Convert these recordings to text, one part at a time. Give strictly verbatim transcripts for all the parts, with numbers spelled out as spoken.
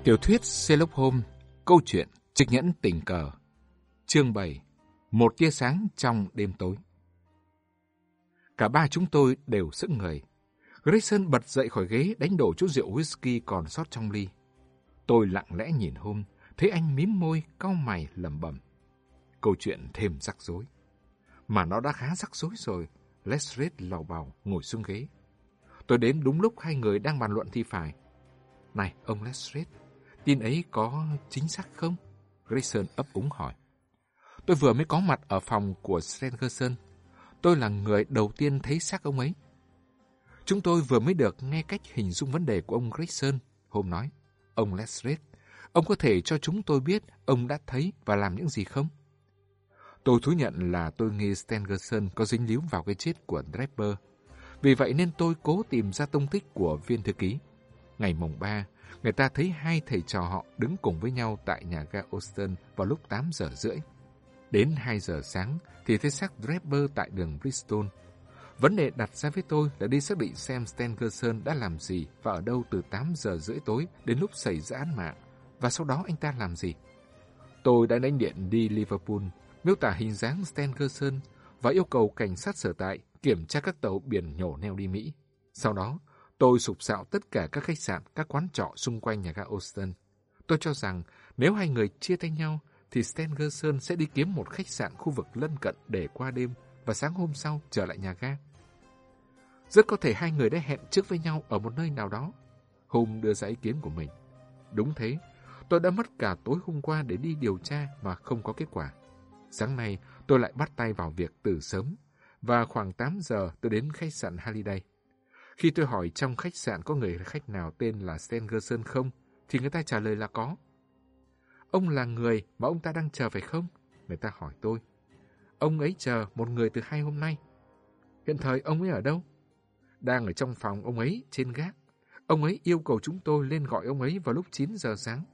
Tiểu thuyết Sherlock Holmes, câu chuyện Chiếc nhẫn tình cờ. Chương bảy. Một tia sáng trong đêm tối. Cả ba chúng tôi đều sững người. Grayson bật dậy khỏi ghế, đánh đổ chút rượu whisky còn sót trong ly. Tôi lặng lẽ nhìn Holmes, thấy anh mím môi, cau mày lẩm bẩm. Câu chuyện thêm rắc rối. Mà nó đã khá rắc rối rồi. Lestrade lầu bầu ngồi xuống ghế. Tôi đến đúng lúc hai người đang bàn luận thì phải. Này, ông Lestrade, tin ấy có chính xác không? Grayson ấp úng hỏi. Tôi vừa mới có mặt ở phòng của Stangerson. Tôi là người đầu tiên thấy xác ông ấy. Chúng tôi vừa mới được nghe cách hình dung vấn đề của ông Grayson. Holmes nói, ông Lestrade, ông có thể cho chúng tôi biết ông đã thấy và làm những gì không? Tôi thú nhận là tôi nghi Stangerson có dính líu vào cái chết của Draper. Vì vậy nên tôi cố tìm ra tung tích của viên thư ký. Ngày mùng ba, người ta thấy hai thầy trò họ đứng cùng với nhau tại nhà ga Austin vào lúc tám giờ rưỡi. Đến hai giờ sáng thì thấy xác Draper tại đường Bristol. Vấn đề đặt ra với tôi là đi xác định xem Stangerson đã làm gì và ở đâu từ tám giờ rưỡi tối đến lúc xảy ra án mạng, và sau đó anh ta làm gì. Tôi đã đánh điện đi Liverpool, miêu tả hình dáng Stangerson và yêu cầu cảnh sát sở tại kiểm tra các tàu biển nhổ neo đi Mỹ. Sau đó, tôi sục sạo tất cả các khách sạn, các quán trọ xung quanh nhà ga Austin. Tôi cho rằng nếu hai người chia tay nhau, thì Stangerson sẽ đi kiếm một khách sạn khu vực lân cận để qua đêm và sáng hôm sau trở lại nhà ga. Rất có thể hai người đã hẹn trước với nhau ở một nơi nào đó. Holmes đưa ra ý kiến của mình. Đúng thế, tôi đã mất cả tối hôm qua để đi điều tra mà không có kết quả. Sáng nay, tôi lại bắt tay vào việc từ sớm, và khoảng tám giờ tôi đến khách sạn Halliday. Khi tôi hỏi trong khách sạn có người khách nào tên là Stangerson không, thì người ta trả lời là có. Ông là người mà ông ta đang chờ phải không? Người ta hỏi tôi. Ông ấy chờ một người từ hai hôm nay. Hiện thời ông ấy ở đâu? Đang ở trong phòng ông ấy trên gác. Ông ấy yêu cầu chúng tôi lên gọi ông ấy vào lúc chín giờ sáng.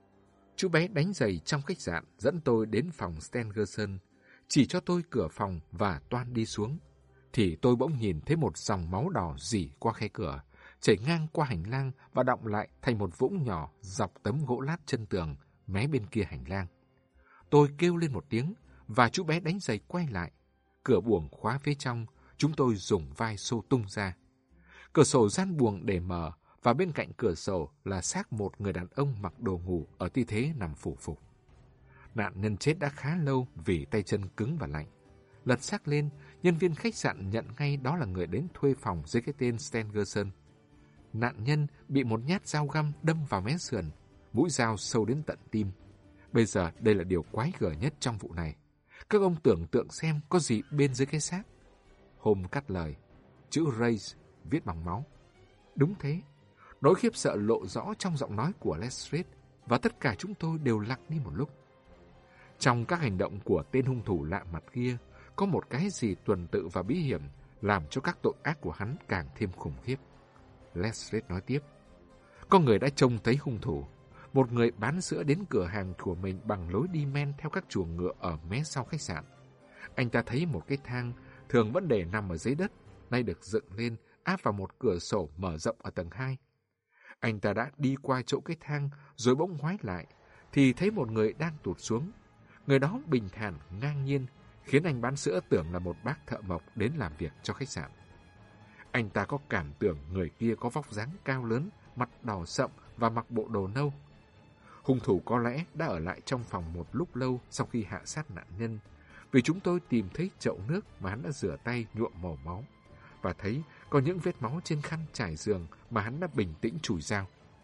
Chú bé đánh giày trong khách sạn dẫn tôi đến phòng Stangerson, chỉ cho tôi cửa phòng và toan đi xuống. Thì tôi bỗng nhìn thấy một dòng máu đỏ rỉ qua khe cửa, chảy ngang qua hành lang và đọng lại thành một vũng nhỏ dọc tấm gỗ lát chân tường, mé bên kia hành lang. Tôi kêu lên một tiếng, và chú bé đánh giày quay lại. Cửa buồng khóa phía trong, chúng tôi dùng vai xô tung ra. Cửa sổ gian buồng để mở, và bên cạnh cửa sổ là xác một người đàn ông mặc đồ ngủ ở tư thế nằm phủ phục. Nạn nhân chết đã khá lâu vì tay chân cứng và lạnh. Lật xác lên, nhân viên khách sạn nhận ngay đó là người đến thuê phòng dưới cái tên Stangerson. Nạn nhân bị một nhát dao găm đâm vào mé sườn, mũi dao sâu đến tận tim. Bây giờ đây là điều quái gở nhất trong vụ này. Các ông tưởng tượng xem có gì bên dưới cái xác. Holmes cắt lời. Chữ Race viết bằng máu. Đúng thế. Nỗi khiếp sợ lộ rõ trong giọng nói của Lestrade, và tất cả chúng tôi đều lặng đi một lúc. Trong các hành động của tên hung thủ lạ mặt kia, có một cái gì tuần tự và bí hiểm, làm cho các tội ác của hắn càng thêm khủng khiếp. Lestrade nói tiếp. Có người đã trông thấy hung thủ. Một người bán sữa đến cửa hàng của mình bằng lối đi men theo các chuồng ngựa ở mé sau khách sạn. Anh ta thấy một cái thang, thường vẫn để nằm ở dưới đất, nay được dựng lên, áp vào một cửa sổ mở rộng ở tầng hai. Anh ta đã đi qua chỗ cái thang, rồi bỗng ngoái lại, thì thấy một người đang tụt xuống. Người đó bình thản, ngang nhiên, khiến anh bán sữa tưởng là một bác thợ mộc đến làm việc cho khách sạn. Anh ta có cảm tưởng người kia có vóc dáng cao lớn, mặt đỏ sậm và mặc bộ đồ nâu. Hung thủ có lẽ đã ở lại trong phòng một lúc lâu sau khi hạ sát nạn nhân, vì chúng tôi tìm thấy chậu nước mà hắn đã rửa tay nhuộm màu máu, và thấy có những vết máu trên khăn trải giường mà hắn đã bình tĩnh chùi dao.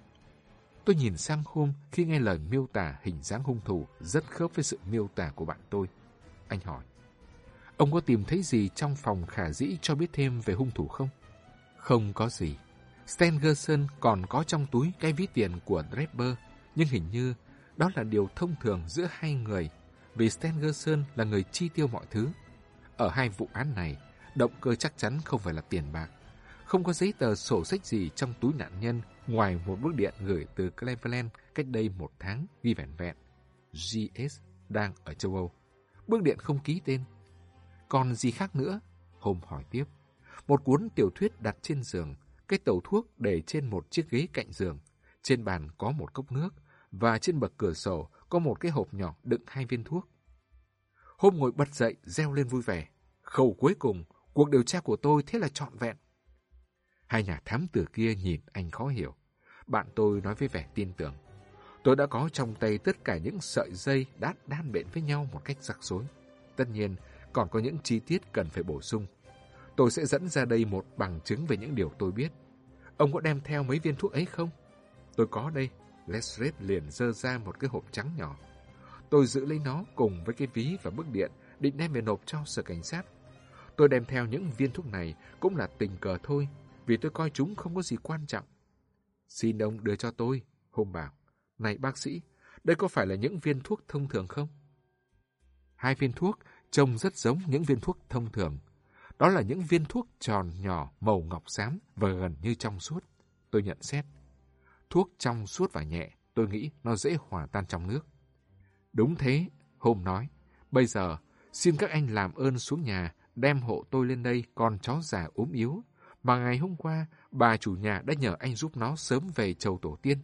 Tôi nhìn sang Holmes khi nghe lời miêu tả hình dáng hung thủ rất khớp với sự miêu tả của bạn tôi. Anh hỏi, ông có tìm thấy gì trong phòng khả dĩ cho biết thêm về hung thủ không? Không có gì. Stangerson còn có trong túi cái ví tiền của Draper, nhưng hình như đó là điều thông thường giữa hai người, vì Stangerson là người chi tiêu mọi thứ. Ở hai vụ án này, động cơ chắc chắn không phải là tiền bạc. Không có giấy tờ sổ sách gì trong túi nạn nhân ngoài một bức điện gửi từ Cleveland cách đây một tháng ghi vẻn vẹn giê ét đang ở châu Âu. Bức điện không ký tên. Còn gì khác nữa? Holmes hỏi tiếp. Một cuốn tiểu thuyết đặt trên giường, cái tẩu thuốc để trên một chiếc ghế cạnh giường, Trên bàn có một cốc nước, và trên bậc cửa sổ có một cái hộp nhỏ đựng hai viên thuốc. Hôm ngồi bật dậy, reo lên vui vẻ. Khâu cuối cùng, cuộc điều tra của tôi thế là trọn vẹn. Hai nhà thám tử kia nhìn anh khó hiểu. Bạn tôi nói với vẻ tin tưởng. Tôi đã có trong tay tất cả những sợi dây đã đan bện với nhau một cách rắc rối. Tất nhiên, còn có những chi tiết cần phải bổ sung. Tôi sẽ dẫn ra đây một bằng chứng về những điều tôi biết. Ông có đem theo mấy viên thuốc ấy không? Tôi có đây. Lestrade liền giơ ra một cái hộp trắng nhỏ. Tôi giữ lấy nó cùng với cái ví và bức điện, định đem về nộp cho sở cảnh sát. Tôi đem theo những viên thuốc này cũng là tình cờ thôi, vì tôi coi chúng không có gì quan trọng. Xin ông đưa cho tôi, Holmes bảo. Này bác sĩ, đây có phải là những viên thuốc thông thường không? Hai viên thuốc trông rất giống những viên thuốc thông thường. Đó là những viên thuốc tròn nhỏ màu ngọc xám và gần như trong suốt. Tôi nhận xét. Thuốc trong suốt và nhẹ, tôi nghĩ nó dễ hòa tan trong nước. Đúng thế, Holmes nói. Bây giờ, xin các anh làm ơn xuống nhà, đem hộ tôi lên đây con chó già ốm yếu, mà ngày hôm qua bà chủ nhà đã nhờ anh giúp nó sớm về chầu tổ tiên.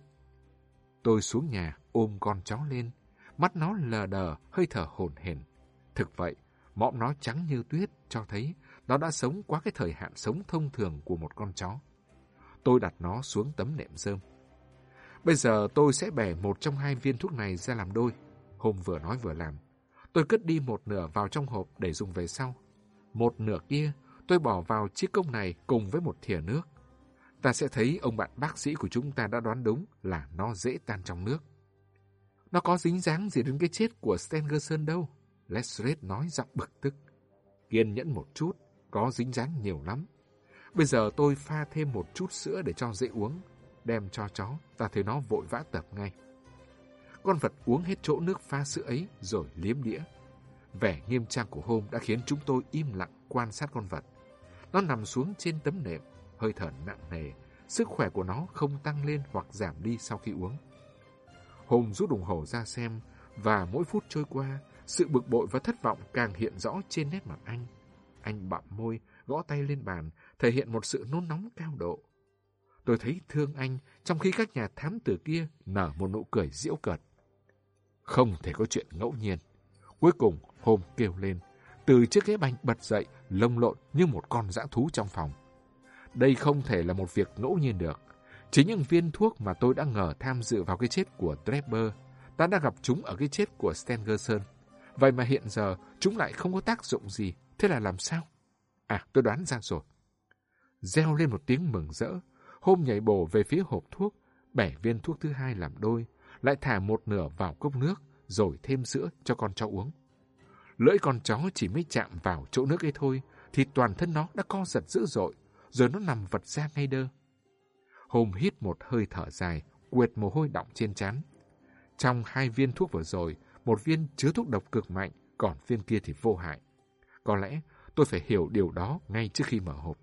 Tôi xuống nhà ôm con chó lên, mắt nó lờ đờ, hơi thở hổn hển. Thực vậy, mõm nó trắng như tuyết cho thấy nó đã sống qua cái thời hạn sống thông thường của một con chó. Tôi đặt nó xuống tấm nệm rơm. Bây giờ tôi sẽ bẻ một trong hai viên thuốc này ra làm đôi. Holmes vừa nói vừa làm. Tôi cất đi một nửa vào trong hộp để dùng về sau. Một nửa kia tôi bỏ vào chiếc cốc này cùng với một thìa nước. Ta sẽ thấy ông bạn bác sĩ của chúng ta đã đoán đúng là nó dễ tan trong nước. Nó có dính dáng gì đến cái chết của Stangerson đâu, Lestrade nói giọng bực tức. Kiên nhẫn một chút, có dính dáng nhiều lắm. Bây giờ tôi pha thêm một chút sữa để cho dễ uống, đem cho chó, ta thấy nó vội vã tập ngay. Con vật uống hết chỗ nước pha sữa ấy rồi liếm đĩa. Vẻ nghiêm trang của Holmes đã khiến chúng tôi im lặng quan sát con vật. Nó nằm xuống trên tấm nệm, hơi thở nặng nề, sức khỏe của nó không tăng lên hoặc giảm đi sau khi uống. Holmes rút đồng hồ ra xem, và mỗi phút trôi qua, sự bực bội và thất vọng càng hiện rõ trên nét mặt anh. Anh bặm môi, gõ tay lên bàn, thể hiện một sự nôn nóng cao độ. Tôi thấy thương anh, trong khi các nhà thám tử kia nở một nụ cười giễu cợt. Không thể có chuyện ngẫu nhiên. Cuối cùng, Holmes kêu lên, từ chiếc ghế bành bật dậy, lông lộn như một con dã thú trong phòng. Đây không thể là một việc ngẫu nhiên được. Chính những viên thuốc mà tôi đã ngờ tham dự vào cái chết của Draper, ta đã gặp chúng ở cái chết của Stangerson. Vậy mà hiện giờ chúng lại không có tác dụng gì. Thế là làm sao? À, tôi đoán ra rồi. Reo lên một tiếng mừng rỡ, Holmes nhảy bổ về phía hộp thuốc, bẻ viên thuốc thứ hai làm đôi, lại thả một nửa vào cốc nước, rồi thêm sữa cho con chó uống. Lưỡi con chó chỉ mới chạm vào chỗ nước ấy thôi, thì toàn thân nó đã co giật dữ dội, rồi nó nằm vật ra ngay đơ. Holmes hít một hơi thở dài, quệt mồ hôi đọng trên trán. Trong hai viên thuốc vừa rồi, một viên chứa thuốc độc cực mạnh, còn viên kia thì vô hại. Có lẽ tôi phải hiểu điều đó ngay trước khi mở hộp.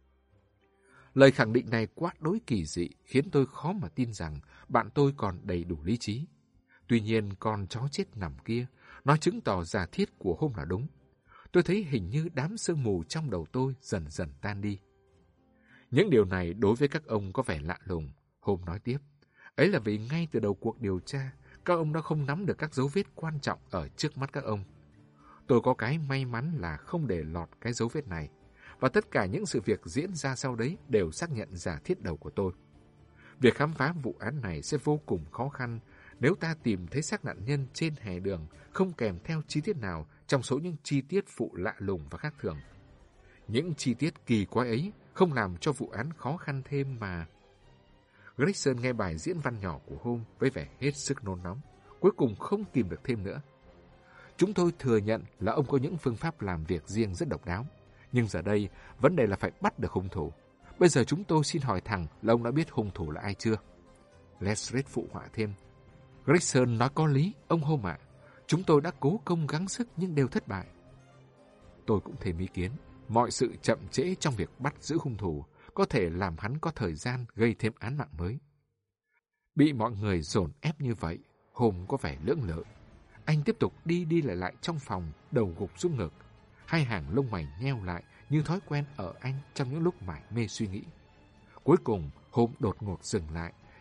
Lời khẳng định này quá đối kỳ dị, khiến tôi khó mà tin rằng bạn tôi còn đầy đủ lý trí. Tuy nhiên, con chó chết nằm kia, nó chứng tỏ giả thiết của Holmes là đúng. Tôi thấy hình như đám sương mù trong đầu tôi dần dần tan đi. Những điều này đối với các ông có vẻ lạ lùng, Holmes nói tiếp. Ấy là vì ngay từ đầu cuộc điều tra, các ông đã không nắm được các dấu vết quan trọng ở trước mắt các ông. Tôi có cái may mắn là không để lọt cái dấu vết này, và tất cả những sự việc diễn ra sau đấy đều xác nhận giả thiết đầu của tôi. Việc khám phá vụ án này sẽ vô cùng khó khăn nếu ta tìm thấy xác nạn nhân trên hè đường không kèm theo chi tiết nào trong số những chi tiết phụ lạ lùng và khác thường. Những chi tiết kỳ quái ấy không làm cho vụ án khó khăn thêm mà. Gregson nghe bài diễn văn nhỏ của Holmes với vẻ hết sức nôn nóng, cuối cùng không kìm được thêm nữa. Chúng tôi thừa nhận là ông có những phương pháp làm việc riêng rất độc đáo, nhưng giờ đây vấn đề là phải bắt được hung thủ. Bây giờ chúng tôi xin hỏi thẳng là ông đã biết hung thủ là ai chưa? Lestrade phụ họa thêm. Gregson nói có lý, ông Holmes ạ. Chúng tôi đã cố công gắng sức nhưng đều thất bại. Tôi cũng thêm ý kiến. Mọi sự chậm trễ trong việc bắt giữ hung thủ có thể làm hắn có thời gian gây thêm án mạng mới. Bị mọi người dồn ép như vậy, Holmes có vẻ lưỡng lự. Anh tiếp tục đi đi lại lại trong phòng, đầu gục xuống ngực. Hai hàng lông mày nheo lại như thói quen ở anh trong những lúc mải mê suy nghĩ. Cuối cùng, Holmes đột ngột dừng lại,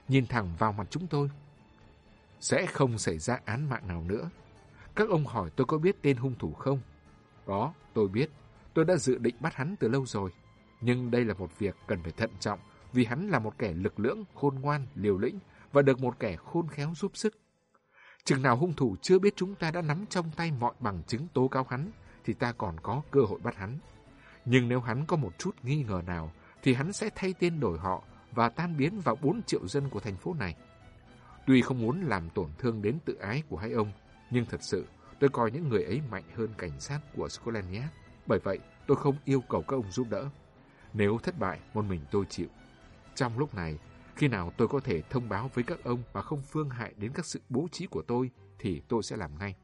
nhìn thẳng vào mặt chúng tôi. Sẽ không xảy ra án mạng nào nữa. Các ông hỏi tôi có biết tên hung thủ không? Có, tôi biết. Tôi đã dự định bắt hắn từ lâu rồi. Nhưng đây là một việc cần phải thận trọng vì hắn là một kẻ lực lưỡng, khôn ngoan, liều lĩnh và được một kẻ khôn khéo giúp sức. Chừng nào hung thủ chưa biết chúng ta đã nắm trong tay mọi bằng chứng tố cáo hắn thì ta còn có cơ hội bắt hắn. Nhưng nếu hắn có một chút nghi ngờ nào thì hắn sẽ thay tên đổi họ và tan biến vào bốn triệu dân của thành phố này. Tuy không muốn làm tổn thương đến tự ái của hai ông, nhưng thật sự tôi coi những người ấy mạnh hơn cảnh sát của Scotland Yard. Bởi vậy, tôi không yêu cầu các ông giúp đỡ. Nếu thất bại, một mình tôi chịu. Trong lúc này, khi nào tôi có thể thông báo với các ông mà không phương hại đến các sự bố trí của tôi, thì tôi sẽ làm ngay.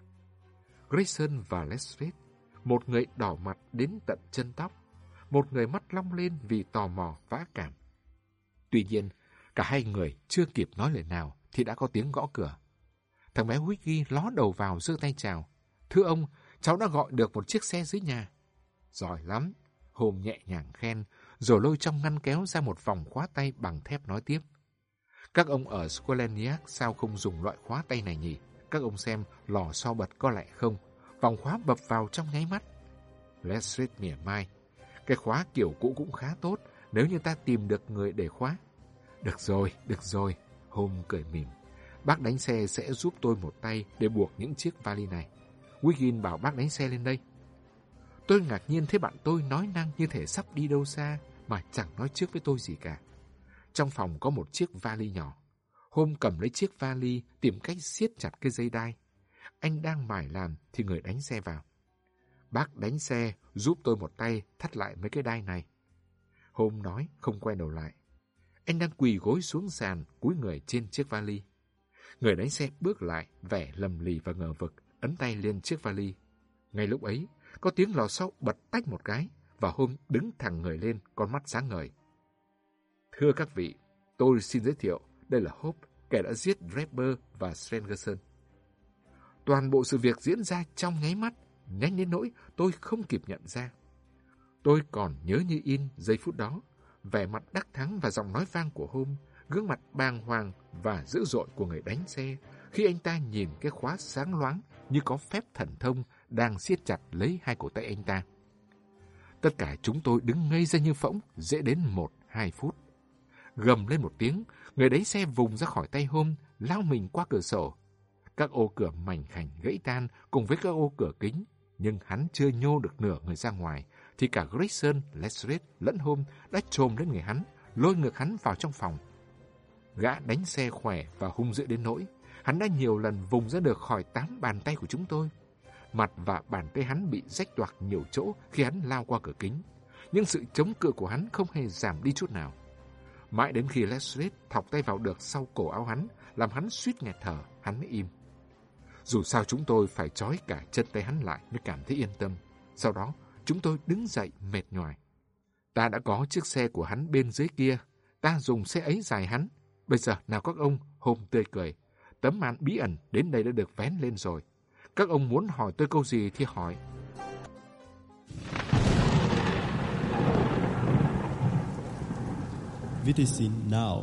Grayson và Lestrade, một người đỏ mặt đến tận chân tóc, một người mắt long lên vì tò mò và ác cảm. Tuy nhiên, cả hai người chưa kịp nói lời nào thì đã có tiếng gõ cửa. Thằng bé Wiggy ló đầu vào giơ tay chào. Thưa ông, cháu đã gọi được một chiếc xe dưới nhà. Giỏi lắm. Holmes nhẹ nhàng khen, rồi lôi trong ngăn kéo ra một vòng khóa tay bằng thép nói tiếp. Các ông ở Scotland Yard sao không dùng loại khóa tay này nhỉ? Các ông xem lò xo bật có lẹ không? Vòng khóa bập vào trong nháy mắt. Lestrade mỉa mai. Cái khóa kiểu cũ cũng khá tốt nếu như ta tìm được người để khóa. Được rồi, được rồi. Holmes cười mỉm. Bác đánh xe sẽ giúp tôi một tay để buộc những chiếc vali này. Wiggin bảo bác đánh xe lên đây. Tôi ngạc nhiên thấy bạn tôi nói năng như thể sắp đi đâu xa mà chẳng nói trước với tôi gì cả. Trong phòng có một chiếc vali nhỏ. Holmes cầm lấy chiếc vali tìm cách siết chặt cái dây đai. Anh đang mải làm thì người đánh xe vào. Bác đánh xe giúp tôi một tay thắt lại mấy cái đai này. Holmes nói không quay đầu lại. Anh đang quỳ gối xuống sàn cúi người trên chiếc vali. Người đánh xe bước lại vẻ lầm lì và ngờ vực, ấn tay lên chiếc vali. Ngay lúc ấy, có tiếng lò xo bật tách một cái và Holmes đứng thẳng người lên, con mắt sáng ngời. Thưa các vị, tôi xin giới thiệu, đây là Hope, kẻ đã giết Draper và Strangerson. Toàn bộ sự việc diễn ra trong nháy mắt, nhanh đến nỗi tôi không kịp nhận ra. Tôi còn nhớ như in giây phút đó, vẻ mặt đắc thắng và giọng nói vang của Holmes, gương mặt bàng hoàng và dữ dội của người đánh xe khi anh ta nhìn cái khóa sáng loáng như có phép thần thông đang siết chặt lấy hai cổ tay anh ta. Tất cả chúng tôi đứng ngây ra như phỗng, dễ đến một, hai phút. Gầm lên một tiếng, người đánh xe vùng ra khỏi tay Holmes, lao mình qua cửa sổ. Các ô cửa mảnh khảnh gãy tan cùng với các ô cửa kính, nhưng hắn chưa nhô được nửa người ra ngoài, thì cả Grayson, Lestrade lẫn Holmes đã chồm lên người hắn, lôi ngược hắn vào trong phòng. Gã đánh xe khỏe và hung dữ đến nỗi, hắn đã nhiều lần vùng ra được khỏi tám bàn tay của chúng tôi. Mặt và bàn tay hắn bị rách toạc nhiều chỗ khi hắn lao qua cửa kính, nhưng sự chống cự của hắn không hề giảm đi chút nào. Mãi đến khi Lestrade thọc tay vào được sau cổ áo hắn, làm hắn suýt nghẹt thở, hắn mới im. Dù sao chúng tôi phải trói cả chân tay hắn lại mới cảm thấy yên tâm. Sau đó, chúng tôi đứng dậy mệt nhoài. Ta đã có chiếc xe của hắn bên dưới kia, ta dùng xe ấy giải hắn. Bây giờ nào các ông, Holmes tươi cười. Tấm màn bí ẩn đến đây đã được vén lên rồi. Các ông muốn hỏi tôi câu gì thì hỏi. Viticin Now.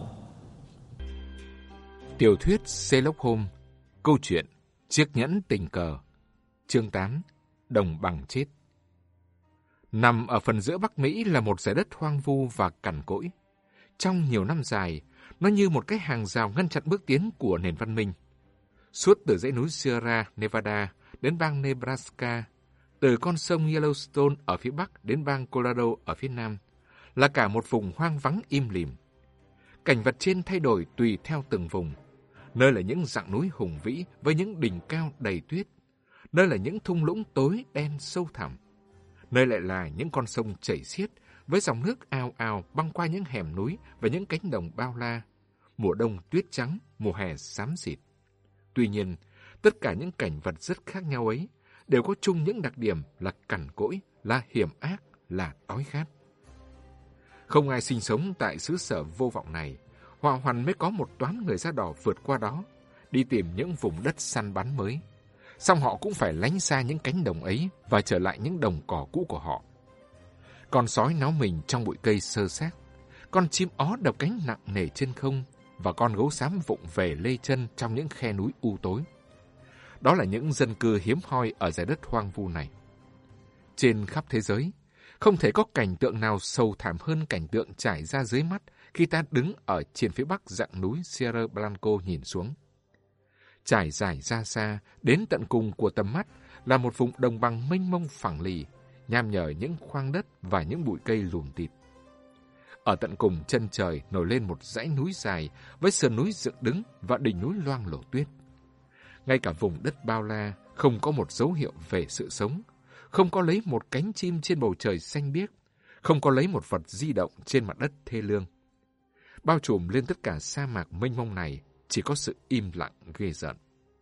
Tiểu thuyết Sherlock Holmes. Câu chuyện Chiếc nhẫn tình cờ. Chương tám. Đồng bằng chết. Nằm ở phần giữa Bắc Mỹ là một giải đất hoang vu và cằn cỗi. Trong nhiều năm dài, nó như một cái hàng rào ngăn chặn bước tiến của nền văn minh. Suốt từ dãy núi Sierra Nevada đến bang Nebraska, từ con sông Yellowstone ở phía Bắc đến bang Colorado ở phía Nam, là cả một vùng hoang vắng im lìm. Cảnh vật trên thay đổi tùy theo từng vùng. Nơi là những dặng núi hùng vĩ với những đỉnh cao đầy tuyết. Nơi là những thung lũng tối đen sâu thẳm. Nơi lại là những con sông chảy xiết với dòng nước ào ào băng qua những hẻm núi và những cánh đồng bao la. Mùa đông tuyết trắng, mùa hè xám xịt. Tuy nhiên, tất cả những cảnh vật rất khác nhau ấy đều có chung những đặc điểm là cằn cỗi, là hiểm ác, là đói khát. Không ai sinh sống tại xứ sở vô vọng này, họa hoằn mới có một toán người da đỏ vượt qua đó, đi tìm những vùng đất săn bắn mới. Song họ cũng phải lánh xa những cánh đồng ấy và trở lại những đồng cỏ cũ của họ. Con sói náo mình trong bụi cây xơ xác, con chim ó đập cánh nặng nề trên không, và con gấu xám vụng về lê chân trong những khe núi u tối. Đó là những dân cư hiếm hoi ở giải đất hoang vu này. Trên khắp thế giới, không thể có cảnh tượng nào sầu thảm hơn cảnh tượng trải ra dưới mắt khi ta đứng ở trên phía bắc dặng núi Sierra Blanco nhìn xuống. Trải dài ra xa, đến tận cùng của tầm mắt là một vùng đồng bằng mênh mông phẳng lì, nham nhở những khoang đất và những bụi cây lùm tịt. Ở tận cùng chân trời nổi lên một dãy núi dài với sườn núi dựng đứng và đỉnh núi loang lổ tuyết. Ngay cả vùng đất bao la không có một dấu hiệu về sự sống, không có lấy một cánh chim trên bầu trời xanh biếc, không có lấy một vật di động trên mặt đất thê lương. Bao trùm lên tất cả sa mạc mênh mông này chỉ có sự im lặng ghê rợn.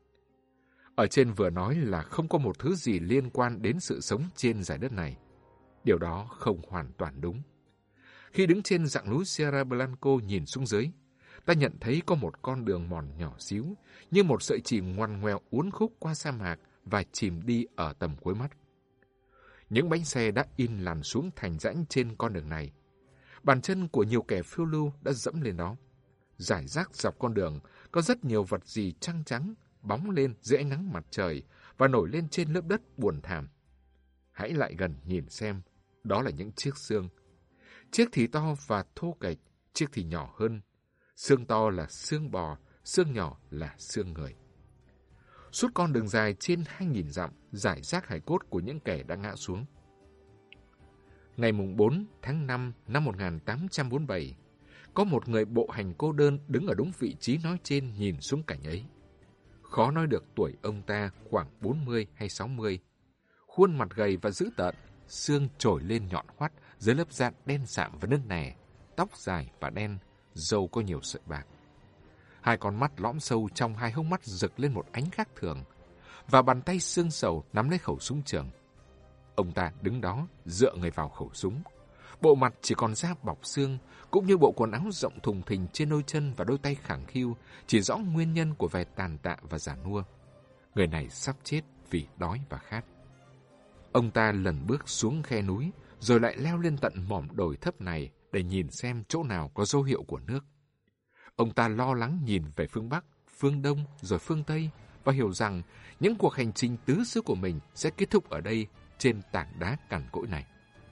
Ở trên vừa nói là không có một thứ gì liên quan đến sự sống trên giải đất này. Điều đó không hoàn toàn đúng. Khi đứng trên dặng núi Sierra Blanco nhìn xuống dưới, ta nhận thấy có một con đường mòn nhỏ xíu, như một sợi chìm ngoằn ngoèo uốn khúc qua sa mạc và chìm đi ở tầm cuối mắt. Những bánh xe đã in làn xuống thành rãnh trên con đường này. Bàn chân của nhiều kẻ phiêu lưu đã dẫm lên nó. Rải rác dọc con đường có rất nhiều vật gì trắng trắng, bóng lên dưới ánh nắng mặt trời và nổi lên trên lớp đất buồn thảm. Hãy lại gần nhìn xem, đó là những chiếc xương. Chiếc thì to và thô kệch, chiếc thì nhỏ hơn. Xương to là xương bò, xương nhỏ là xương người. Suốt con đường dài trên hai nghìn dặm, rải rác hài cốt của những kẻ đã ngã xuống. Ngày bốn tháng năm năm một nghìn tám trăm bốn mươi bảy, có một người bộ hành cô đơn đứng ở đúng vị trí nói trên nhìn xuống cảnh ấy. Khó nói được tuổi ông ta khoảng bốn mươi hay sáu mươi. Khuôn mặt gầy và dữ tợn, xương trồi lên nhọn hoắt dưới lớp da đen sạm và nứt nẻ, tóc dài và đen, râu có nhiều sợi bạc. Hai con mắt lõm sâu trong hai hốc mắt rực lên một ánh khác thường, và bàn tay xương sầu nắm lấy khẩu súng trường. Ông ta đứng đó, dựa người vào khẩu súng. Bộ mặt chỉ còn da bọc xương, cũng như bộ quần áo rộng thùng thình trên đôi chân và đôi tay khẳng khiu, chỉ rõ nguyên nhân của vẻ tàn tạ và già nua. Người này sắp chết vì đói và khát. Ông ta lần bước xuống khe núi, rồi lại leo lên tận mỏm đồi thấp này để nhìn xem chỗ nào có dấu hiệu của nước. Ông ta lo lắng nhìn về phương Bắc, phương Đông rồi phương Tây và hiểu rằng những cuộc hành trình tứ xứ của mình sẽ kết thúc ở đây, trên tảng đá cằn cỗi này.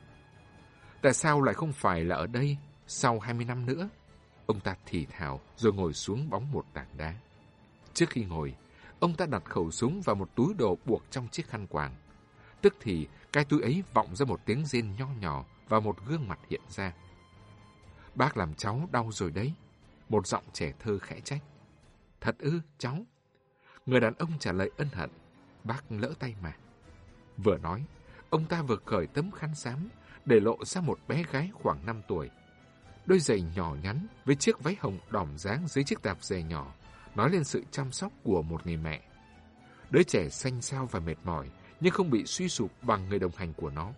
Tại sao lại không phải là ở đây sau hai mươi năm nữa? Ông ta thì thào rồi ngồi xuống bóng một tảng đá. Trước khi ngồi, ông ta đặt khẩu súng vào một túi đồ buộc trong chiếc khăn quàng. Tức thì cái túi ấy vọng ra một tiếng rên nho nhỏ và một gương mặt hiện ra. Bác làm cháu đau rồi đấy. Một giọng trẻ thơ khẽ trách. Thật ư, cháu? Người đàn ông trả lời ân hận. Bác lỡ tay mà. Vừa nói, ông ta vừa cởi tấm khăn xám, để lộ ra một bé gái khoảng năm tuổi. Đôi giày nhỏ nhắn với chiếc váy hồng đỏm dáng dưới chiếc tạp dề nhỏ, nói lên sự chăm sóc của một người mẹ. Đứa trẻ xanh xao và mệt mỏi, nhưng không bị suy sụp bằng người đồng hành của nó.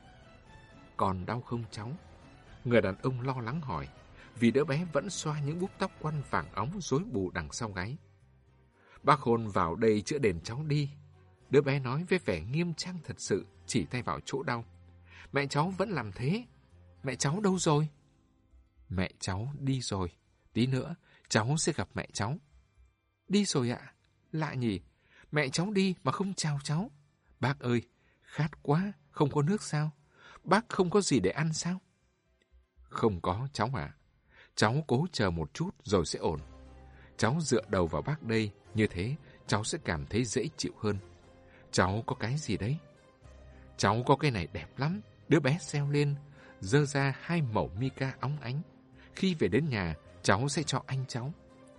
Còn đau không cháu? Người đàn ông lo lắng hỏi, vì đứa bé vẫn xoa những búp tóc quăn vàng óng rối bù đằng sau gáy. Bác Hôn vào đây chữa đền cháu đi. Đứa bé nói với vẻ nghiêm trang thật sự, chỉ tay vào chỗ đau. Mẹ cháu vẫn làm thế. Mẹ cháu đâu rồi? Mẹ cháu đi rồi. Tí nữa, cháu sẽ gặp mẹ cháu. Đi rồi ạ. Lạ nhỉ, mẹ cháu đi mà không chào cháu. Bác ơi, khát quá, không có nước sao? Bác không có gì để ăn sao? Không có cháu ạ. Cháu cố chờ một chút rồi sẽ ổn. Cháu dựa đầu vào bác đây, như thế cháu sẽ cảm thấy dễ chịu hơn. Cháu có cái gì đấy? Cháu có cái này đẹp lắm. Đứa bé reo lên, giơ ra hai mẩu mica óng ánh. Khi về đến nhà, cháu sẽ cho anh cháu.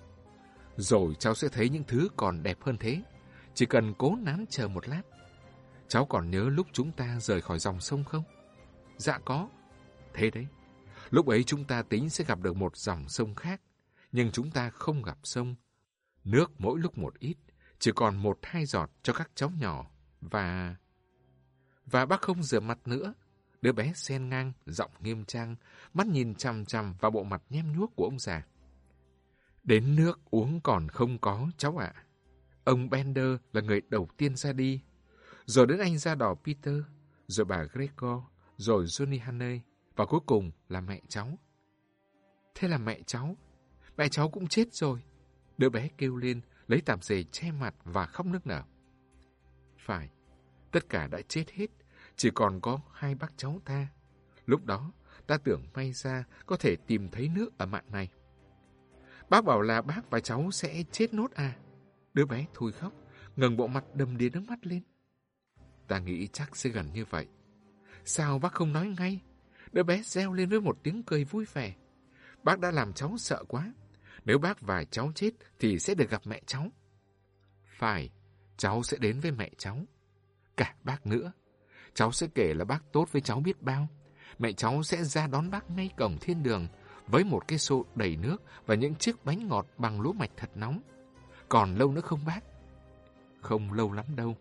Rồi cháu sẽ thấy những thứ còn đẹp hơn thế. Chỉ cần cố nán chờ một lát. Cháu còn nhớ lúc chúng ta rời khỏi dòng sông không? Dạ có. Thế đấy. Lúc ấy chúng ta tính sẽ gặp được một dòng sông khác. Nhưng chúng ta không gặp sông. Nước mỗi lúc một ít. Chỉ còn một hai giọt cho các cháu nhỏ. Và... Và bác không rửa mặt nữa. Đứa bé sen ngang, giọng nghiêm trang, mắt nhìn chằm chằm vào bộ mặt nhem nhuốc của ông già. Đến nước uống còn không có, cháu ạ. Ông Bender là người đầu tiên ra đi. Rồi đến anh da đỏ Peter, rồi bà Gregor, rồi Johnny Haney, và cuối cùng là mẹ cháu. Thế là mẹ cháu. mẹ cháu cũng chết rồi. Đứa bé kêu lên, lấy tạp dề che mặt và khóc nức nở. Phải, tất cả đã chết hết, chỉ còn có hai bác cháu ta. Lúc đó, ta tưởng may ra có thể tìm thấy nước ở mạn này. Bác bảo là bác và cháu sẽ chết nốt à? Đứa bé thôi khóc, ngẩng bộ mặt đầm đìa nước mắt lên. Ta nghĩ chắc sẽ gần như vậy. Sao bác không nói ngay? Đứa bé reo lên với một tiếng cười vui vẻ. Bác đã làm cháu sợ quá. Nếu bác và cháu chết thì sẽ được gặp mẹ cháu. Phải, cháu sẽ đến với mẹ cháu. Cả bác nữa. Cháu sẽ kể là bác tốt với cháu biết bao. Mẹ cháu sẽ ra đón bác ngay cổng thiên đường với một cái xô đầy nước và những chiếc bánh ngọt bằng lúa mạch thật nóng. Còn lâu nữa không bác? Không lâu lắm đâu.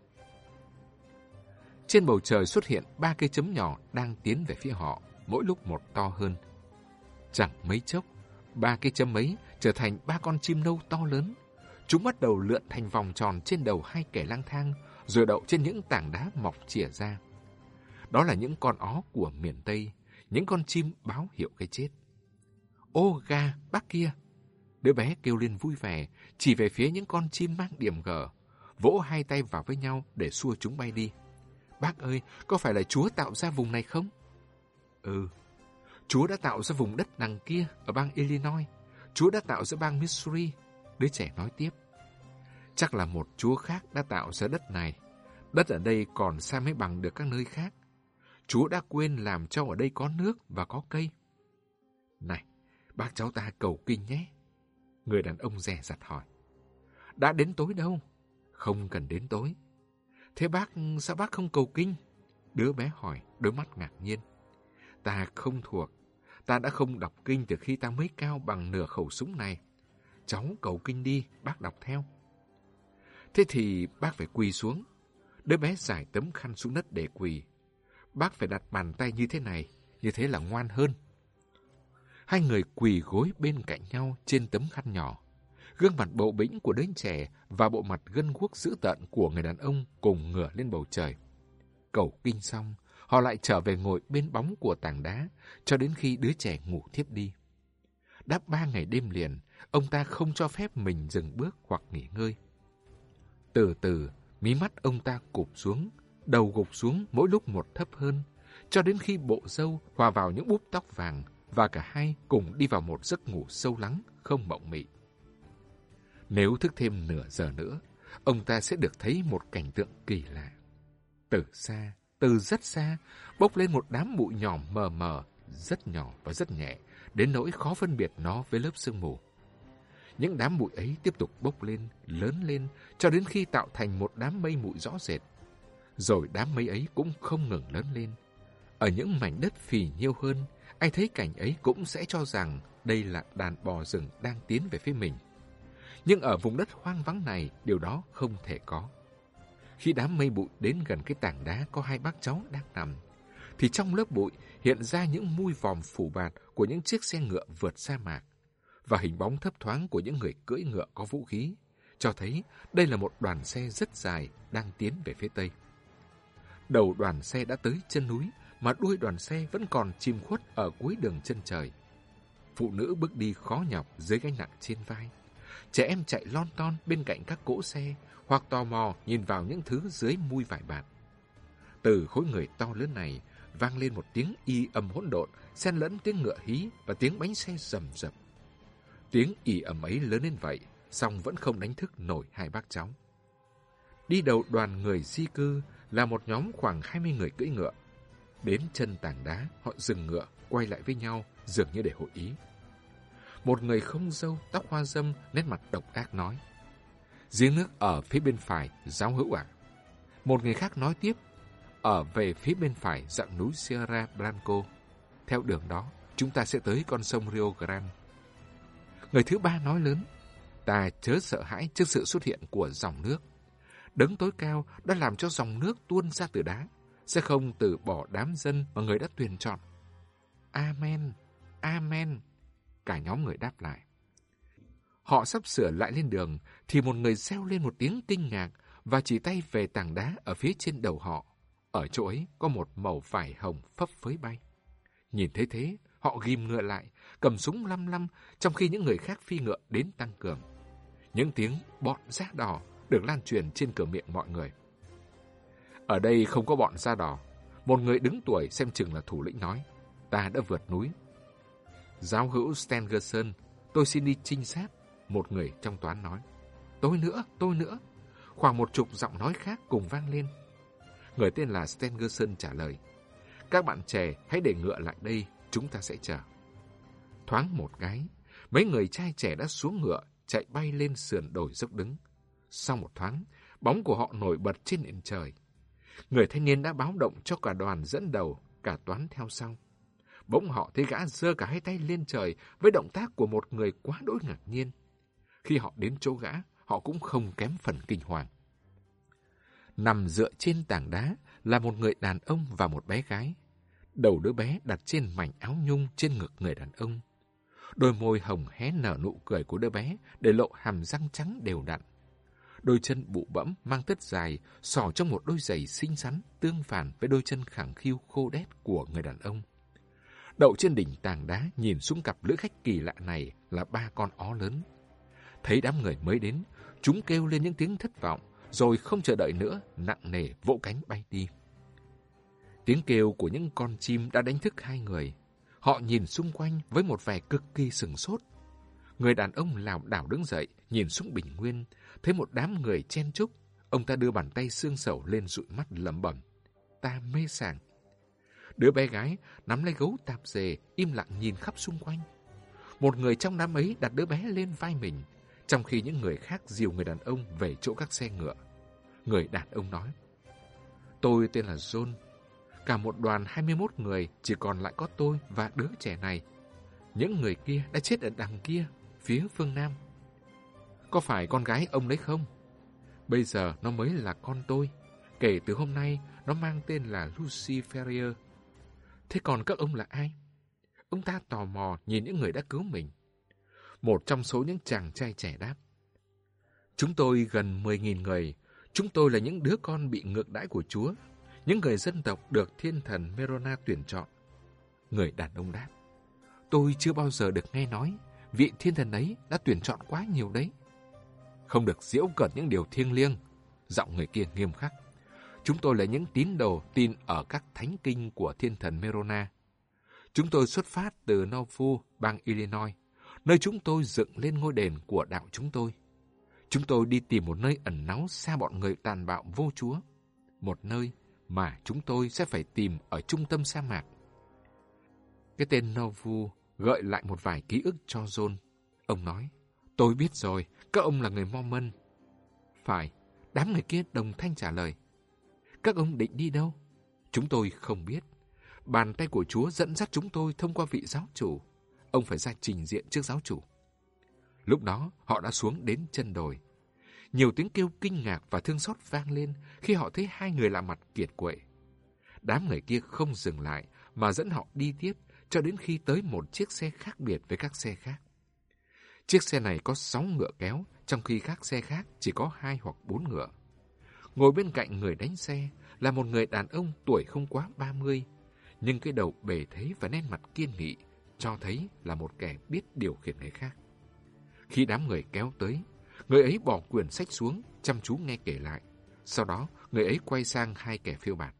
Trên bầu trời xuất hiện ba cây chấm nhỏ đang tiến về phía họ, mỗi lúc một to hơn. Chẳng mấy chốc, ba cây chấm ấy trở thành ba con chim nâu to lớn. Chúng bắt đầu lượn thành vòng tròn trên đầu hai kẻ lang thang, rồi đậu trên những tảng đá mọc chìa ra. Đó là những con ó của miền Tây, những con chim báo hiệu cái chết. Ô gà, bác kia! Đứa bé kêu lên vui vẻ, chỉ về phía những con chim mang điểm gở, vỗ hai tay vào với nhau để xua chúng bay đi. Bác ơi, có phải là Chúa tạo ra vùng này không? Ừ, Chúa đã tạo ra vùng đất đằng kia ở bang Illinois. Chúa đã tạo ra bang Missouri. Đứa trẻ nói tiếp. Chắc là một Chúa khác đã tạo ra đất này. Đất ở đây còn xa mới bằng được các nơi khác. Chúa đã quên làm cho ở đây có nước và có cây. Này, bác cháu ta cầu kinh nhé. Người đàn ông dè dặt hỏi. Đã đến tối đâu? Không cần đến tối. Thế bác, sao bác không cầu kinh? Đứa bé hỏi, đôi mắt ngạc nhiên. Ta không thuộc. Ta đã không đọc kinh từ khi ta mới cao bằng nửa khẩu súng này. Cháu cầu kinh đi, bác đọc theo. Thế thì bác phải quỳ xuống. Đứa bé giải tấm khăn xuống đất để quỳ. Bác phải đặt bàn tay như thế này, như thế là ngoan hơn. Hai người quỳ gối bên cạnh nhau trên tấm khăn nhỏ. Gương mặt bầu bĩnh của đứa trẻ và bộ mặt gân guốc dữ tợn của người đàn ông cùng ngửa lên bầu trời. Cầu kinh xong, họ lại trở về ngồi bên bóng của tảng đá cho đến khi đứa trẻ ngủ thiếp đi. Đã ba ngày đêm liền, ông ta không cho phép mình dừng bước hoặc nghỉ ngơi. Từ từ, mí mắt ông ta cụp xuống, đầu gục xuống mỗi lúc một thấp hơn, cho đến khi bộ râu hòa vào những búp tóc vàng và cả hai cùng đi vào một giấc ngủ sâu lắng, không mộng mị. Nếu thức thêm nửa giờ nữa, ông ta sẽ được thấy một cảnh tượng kỳ lạ. Từ xa, từ rất xa, bốc lên một đám bụi nhỏ mờ mờ, rất nhỏ và rất nhẹ, đến nỗi khó phân biệt nó với lớp sương mù. Những đám bụi ấy tiếp tục bốc lên, lớn lên, cho đến khi tạo thành một đám mây bụi rõ rệt. Rồi đám mây ấy cũng không ngừng lớn lên. Ở những mảnh đất phì nhiêu hơn, ai thấy cảnh ấy cũng sẽ cho rằng đây là đàn bò rừng đang tiến về phía mình. Nhưng ở vùng đất hoang vắng này, điều đó không thể có. Khi đám mây bụi đến gần cái tảng đá có hai bác cháu đang nằm, thì trong lớp bụi hiện ra những mui vòm phủ bạt của những chiếc xe ngựa vượt sa mạc và hình bóng thấp thoáng của những người cưỡi ngựa có vũ khí, cho thấy đây là một đoàn xe rất dài đang tiến về phía tây. Đầu đoàn xe đã tới chân núi, mà đuôi đoàn xe vẫn còn chìm khuất ở cuối đường chân trời. Phụ nữ bước đi khó nhọc dưới gánh nặng trên vai. Trẻ em chạy lon ton bên cạnh các cỗ xe, hoặc tò mò nhìn vào những thứ dưới mui vải bạt. Từ khối người to lớn này vang lên một tiếng y ầm hỗn độn, xen lẫn tiếng ngựa hí và tiếng bánh xe rầm rập. Tiếng ì ầm ấy lớn đến vậy, song vẫn không đánh thức nổi hai bác cháu. Đi đầu đoàn người di cư là một nhóm khoảng hai mươi người cưỡi ngựa. Đến chân tảng đá, họ dừng ngựa, quay lại với nhau, dường như để hội ý. Một người không râu, tóc hoa râm, nét mặt độc ác nói. Giếng nước ở phía bên phải, giáo hữu ạ. À? Một người khác nói tiếp. Ở về phía bên phải dặng núi Sierra Blanco. Theo đường đó, chúng ta sẽ tới con sông Rio Grande. Người thứ ba nói lớn. Ta chớ sợ hãi trước sự xuất hiện của dòng nước. Đấng tối cao đã làm cho dòng nước tuôn ra từ đá, sẽ không từ bỏ đám dân mà người đã tuyển chọn. Amen, amen. Cả nhóm người đáp lại. Họ sắp sửa lại lên đường, thì một người reo lên một tiếng kinh ngạc và chỉ tay về tảng đá ở phía trên đầu họ. Ở chỗ ấy có một mẩu vải hồng phấp phới bay. Nhìn thấy thế, họ Họ ghim ngựa lại, cầm súng lăm lăm, trong khi những người khác phi ngựa đến tăng cường. Những tiếng bọn da đỏ được lan truyền trên cửa miệng mọi người. Ở đây không có bọn da đỏ. Một người đứng tuổi xem chừng là thủ lĩnh nói, ta đã vượt núi. Giáo hữu Stengerson, tôi xin đi trinh sát, một người trong toán nói. Tôi nữa, tôi nữa. Khoảng một chục giọng nói khác cùng vang lên. Người tên là Stengerson trả lời, các bạn trẻ hãy để ngựa lại đây, chúng ta sẽ chờ. Thoáng một cái, mấy người trai trẻ đã xuống ngựa, chạy bay lên sườn đồi dốc đứng. Sau một thoáng, bóng của họ nổi bật trên nền trời. Người thanh niên đã báo động cho cả đoàn dẫn đầu, cả toán theo sau. Bỗng họ thấy gã giơ cả hai tay lên trời với động tác của một người quá đỗi ngạc nhiên. Khi họ đến chỗ gã, họ cũng không kém phần kinh hoàng. Nằm dựa trên tảng đá là một người đàn ông và một bé gái. Đầu đứa bé đặt trên mảnh áo nhung trên ngực người đàn ông. Đôi môi hồng hé nở nụ cười của đứa bé để lộ hàm răng trắng đều đặn. Đôi chân bụ bẫm mang tất dài xỏ trong một đôi giày xinh xắn tương phản với đôi chân khẳng khiu khô đét của người đàn ông. Đậu trên đỉnh tảng đá nhìn xuống cặp lữ khách kỳ lạ này là ba con ó lớn. Thấy đám người mới đến, chúng kêu lên những tiếng thất vọng, rồi không chờ đợi nữa, nặng nề vỗ cánh bay đi. Tiếng kêu của những con chim đã đánh thức hai người. Họ nhìn xung quanh với một vẻ cực kỳ sửng sốt. Người đàn ông lảo đảo đứng dậy, nhìn xuống bình nguyên, thấy một đám người chen chúc. Ông ta đưa bàn tay xương sẩu lên dụi mắt lẩm bẩm, ta mê sảng. Đứa bé gái nắm lấy gấu tạp dề, im lặng nhìn khắp xung quanh. Một người trong đám ấy đặt đứa bé lên vai mình, trong khi những người khác dìu người đàn ông về chỗ các xe ngựa. Người đàn ông nói, tôi tên là John. Cả một đoàn hai mươi mốt người chỉ còn lại có tôi và đứa trẻ này. Những người kia đã chết ở đằng kia, phía phương Nam. Có phải con gái ông đấy không? Bây giờ nó mới là con tôi. Kể từ hôm nay, nó mang tên là Lucy Ferrier. Thế còn các ông là ai? Ông ta tò mò nhìn những người đã cứu mình. Một trong số những chàng trai trẻ đáp, chúng tôi gần mười nghìn người. Chúng tôi là những đứa con bị ngược đãi của Chúa, những người dân tộc được thiên thần Merona tuyển chọn. Người đàn ông đáp, tôi chưa bao giờ được nghe nói, vị thiên thần ấy đã tuyển chọn quá nhiều đấy. Không được giễu cợt những điều thiêng liêng, giọng người kia nghiêm khắc. Chúng tôi là những tín đồ tin ở các thánh kinh của thiên thần Merona. Chúng tôi xuất phát từ Nauvoo, bang Illinois, nơi chúng tôi dựng lên ngôi đền của đạo chúng tôi. Chúng tôi đi tìm một nơi ẩn náu xa bọn người tàn bạo vô Chúa, một nơi mà chúng tôi sẽ phải tìm ở trung tâm sa mạc. Cái tên Nauvoo gợi lại một vài ký ức cho John. Ông nói, tôi biết rồi, các ông là người Mormon. Phải, đám người kia đồng thanh trả lời. Các ông định đi đâu? Chúng tôi không biết. Bàn tay của Chúa dẫn dắt chúng tôi thông qua vị giáo chủ. Ông phải ra trình diện trước giáo chủ. Lúc đó, họ đã xuống đến chân đồi. Nhiều tiếng kêu kinh ngạc và thương xót vang lên khi họ thấy hai người lạ mặt kiệt quệ. Đám người kia không dừng lại mà dẫn họ đi tiếp cho đến khi tới một chiếc xe khác biệt với các xe khác. Chiếc xe này có sáu ngựa kéo, trong khi các xe khác chỉ có hai hoặc bốn ngựa. Ngồi bên cạnh người đánh xe là một người đàn ông tuổi không quá ba mươi, nhưng cái đầu bề thế và nét mặt kiên nghị cho thấy là một kẻ biết điều khiển người khác. Khi đám người kéo tới, người ấy bỏ quyển sách xuống, chăm chú nghe kể lại. Sau đó, người ấy quay sang hai kẻ phiêu bạt.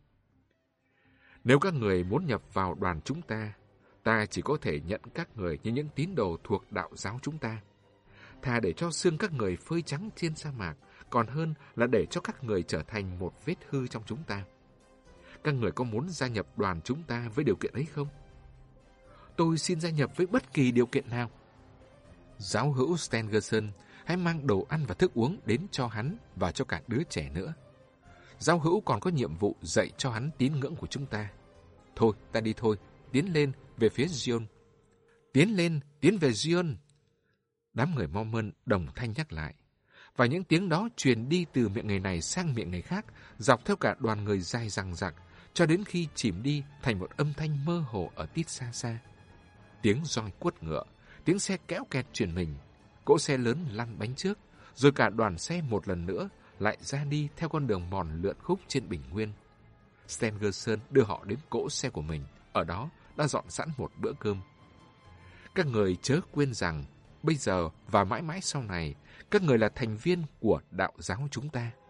Nếu các người muốn nhập vào đoàn chúng ta, ta chỉ có thể nhận các người như những tín đồ thuộc đạo giáo chúng ta. Thà để cho xương các người phơi trắng trên sa mạc, còn hơn là để cho các người trở thành một vết hư trong chúng ta. Các người có muốn gia nhập đoàn chúng ta với điều kiện ấy không? Tôi xin gia nhập với bất kỳ điều kiện nào. Giáo hữu Stengerson, hãy mang đồ ăn và thức uống đến cho hắn và cho cả đứa trẻ nữa. Giáo hữu còn có nhiệm vụ dạy cho hắn tín ngưỡng của chúng ta. Thôi, ta đi thôi, tiến lên về phía Zion. Tiến lên, tiến về Zion. Đám người Mormon đồng thanh nhắc lại. Và những tiếng đó truyền đi từ miệng người này sang miệng người khác, dọc theo cả đoàn người dài dằng dặc, cho đến khi chìm đi thành một âm thanh mơ hồ ở tít xa xa. Tiếng roi quất ngựa, tiếng xe kéo kẹt truyền mình, cỗ xe lớn lăn bánh trước, rồi cả đoàn xe một lần nữa lại ra đi theo con đường mòn lượn khúc trên bình nguyên. Stengerson đưa họ đến cỗ xe của mình, ở đó đã dọn sẵn một bữa cơm. Các người chớ quên rằng, bây giờ và mãi mãi sau này, các người là thành viên của đạo giáo chúng ta.